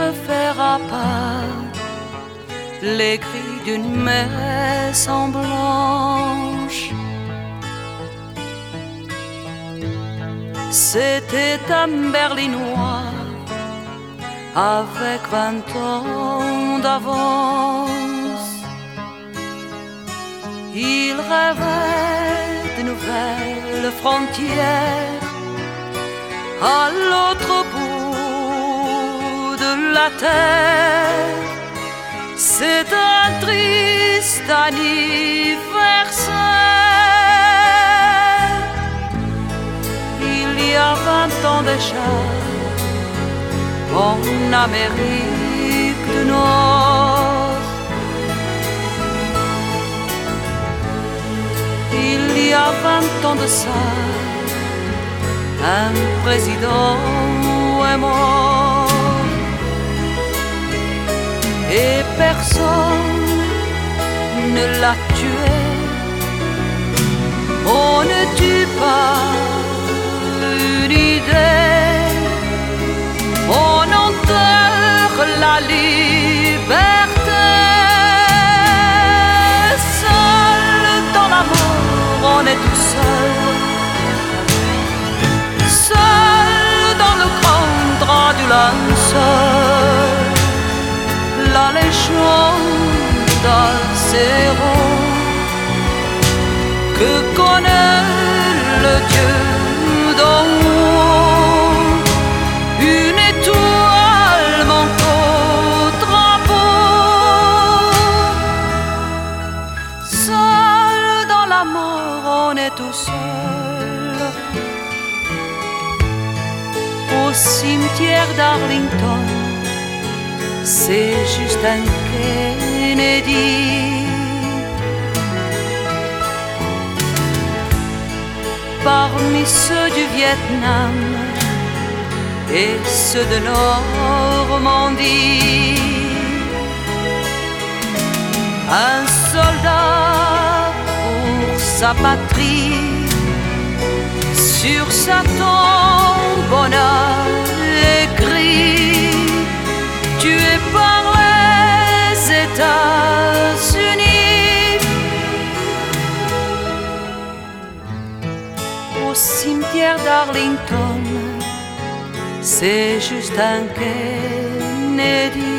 fera pas les cris d'une maison blanche. C'était un Berlinois avec 20 ans d'avance. Il rêvait de nouvelles frontières à l'autre bout de la terre. C'est un triste anniversaire. Il y a 20 ans déjà, en Amérique du Nord, il y a 20 ans de ça, un président est mort. Et personne ne l'a tué. On ne tue pas une idée, on enterre la liberté. Seul dans la mort, on est tout seul. Seul dans le grand drap du linceul. La légende à zéro que connaît le Dieu d'en haut. Une étoile manque au drapeau. Seul dans la mort, on est tout seul. Au cimetière d'Arlington, c'est juste un Kennedy. Parmi ceux du Vietnam et ceux de Normandie, un soldat pour sa patrie, sur sa tombe on a écrit: tué par les États-Unis. Au cimetière d'Arlington, c'est juste un Kennedy.